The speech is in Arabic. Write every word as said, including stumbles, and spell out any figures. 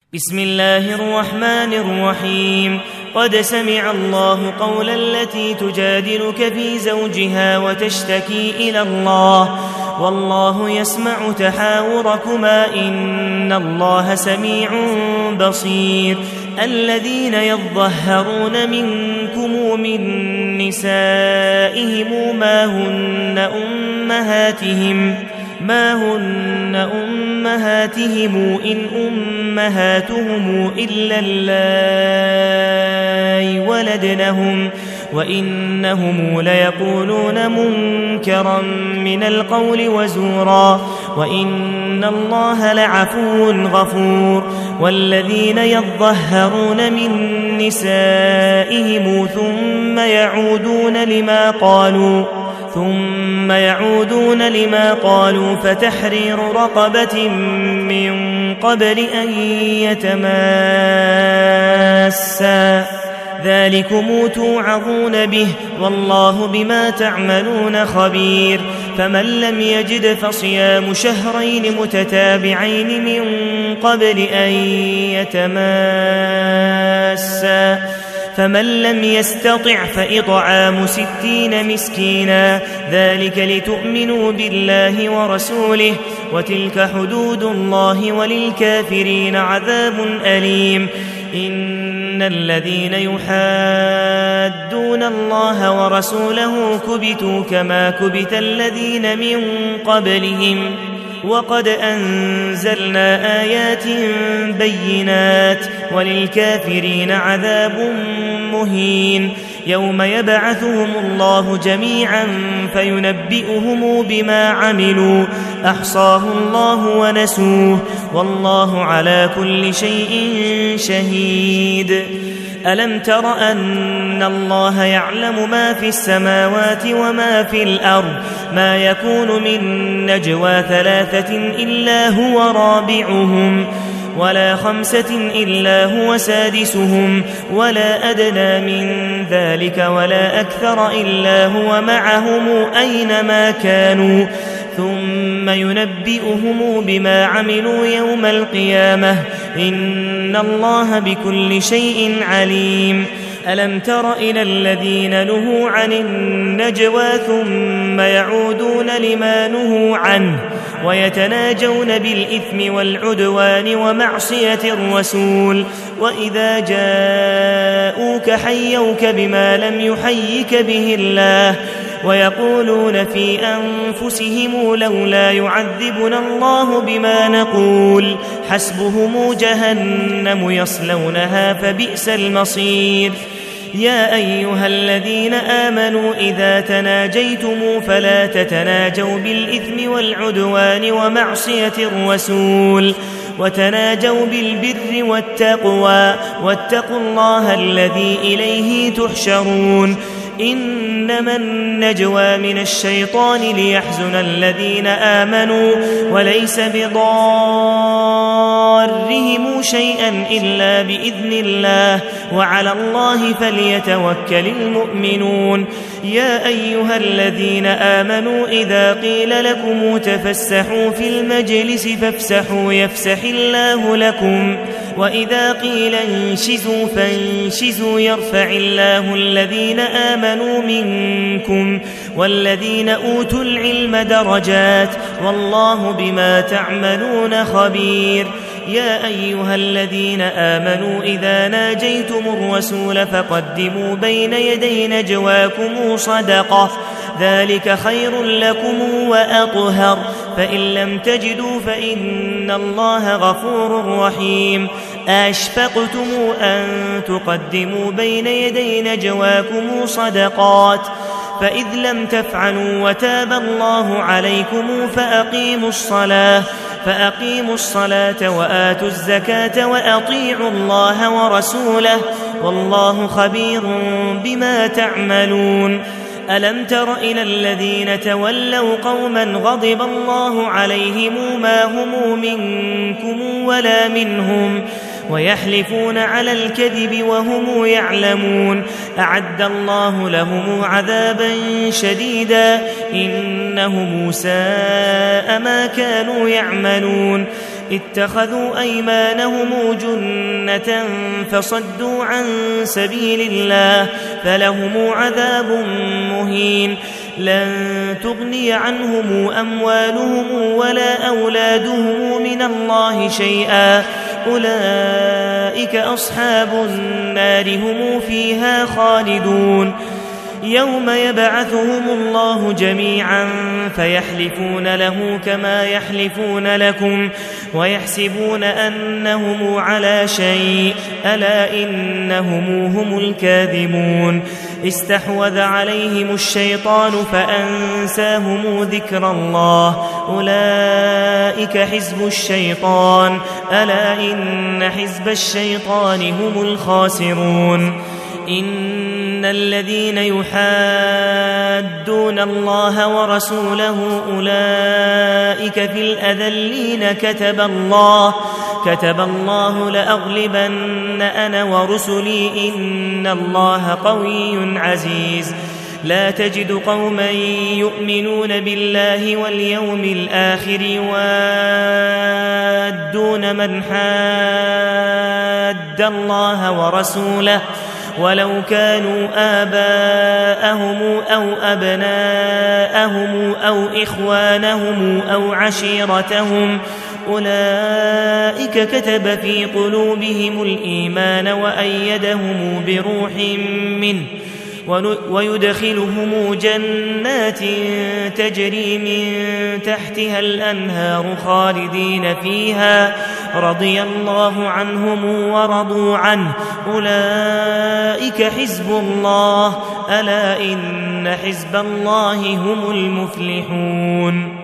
بسم الله الرحمن الرحيم. قد سمع الله قول التي تجادلك في زوجها وتشتكي إلى الله والله يسمع تحاوركما إن الله سميع بصير. الذين يظهرون منكم من نسائهم ما هن أمهاتهم ما هن أمهاتهم إن أمهاتهم إلا اللائي ولدنهم وإنهم ليقولون منكرا من القول وزورا وإن الله لعفو غفور. والذين يظهرون من نسائهم ثم يعودون لما قالوا ثم يعودون لما قالوا فتحرير رقبة من قبل أن يتماسا ذلكم توعظون به والله بما تعملون خبير. فمن لم يجد فصيام شهرين متتابعين من قبل أن يتماسا فمن لم يستطع فإطعام ستين مسكينا ذلك لتؤمنوا بالله ورسوله وتلك حدود الله وللكافرين عذاب أليم. إن الذين يحادون الله ورسوله كبتوا كما كبت الذين من قبلهم وقد أنزلنا آيات بينات وللكافرين عذاب مهين. يوم يبعثهم الله جميعا فينبئهم بما عملوا أحصاه الله ونسوه والله على كل شيء شهيد. ألم تر أن الله يعلم ما في السماوات وما في الأرض ما يكون من نجوى ثلاثة إلا هو رابعهم ولا خمسة إلا هو سادسهم ولا أدنى من ذلك ولا أكثر إلا هو معهم أينما كانوا ثم ينبئهم بما عملوا يوم القيامة إن الله بكل شيء عليم. ألم تر إلى الذين نهوا عن النجوى ثم يعودون لما نهوا عنه ويتناجون بالإثم والعدوان ومعصية الرسول وإذا جاءوك حيوك بما لم يحيك به الله ويقولون في أنفسهم لولا يعذبنا الله بما نقول حسبهم جهنم يصلونها فبئس المصير. يا أيها الذين آمنوا إذا تناجيتم فلا تتناجوا بالإثم والعدوان ومعصية الرسول وتناجوا بالبر والتقوى واتقوا الله الذي إليه تحشرون. إنما النجوى من الشيطان ليحزن الذين آمنوا وليس بضارهم شيئا إلا بإذن الله وعلى الله فليتوكل المؤمنون. يا أيها الذين آمنوا إذا قيل لكم تفسحوا في المجلس فافسحوا يفسح الله لكم وإذا قيل انشزوا فانشزوا يرفع الله الذين آمنوا منكم والذين أوتوا العلم درجات والله بما تعملون خبير. يا أيها الذين آمنوا إذا ناجيتم الرسول فقدموا بين يدي نجواكم صدقة ذلك خير لكم وأطهر فإن لم تجدوا فإن الله غفور رحيم. أشفقتم أن تقدموا بين يدي نجواكم صدقات فإذ لم تفعلوا وتاب الله عليكم فأقيموا الصلاة فأقيموا الصلاة وآتوا الزكاة وأطيعوا الله ورسوله والله خبير بما تعملون. ألم تر إلى الذين تولوا قوما غضب الله عليهم ما هم منكم ولا منهم ويحلفون على الكذب وهم يعلمون أعد الله لهم عذابا شديدا إنهم ساء ما كانوا يعملون. اتخذوا أيمانهم جنة فصدوا عن سبيل الله فلهم عذاب مهين لن تغني عنهم أموالهم ولا أولادهم من الله شيئا أولئك أصحاب النار هم فيها خالدون يوم يبعثهم الله جميعا فيحلفون له كما يحلفون لكم ويحسبون أنهم على شيء ألا إنهم هم الكاذبون استحوذ عليهم الشيطان فأنساهم ذكر الله أولئك حزب الشيطان ألا إن حزب الشيطان هم الخاسرون إن الذين يحادون الله ورسوله أولئك في الأذلين كتب الله كتب الله لأغلبن أنا ورسلي إن الله قوي عزيز لا تجد قوما يؤمنون بالله واليوم الآخر يوادون من حاد الله ورسوله ولو كانوا آباءهم أو أبناءهم أو إخوانهم أو عشيرتهم أولئك كتب في قلوبهم الإيمان وأيدهم بروح منه ويدخلهم جنات تجري من تحتها الأنهار خالدين فيها رضي الله عنهم ورضوا عنه أولئك حزب الله ألا إن حزب الله هم المفلحون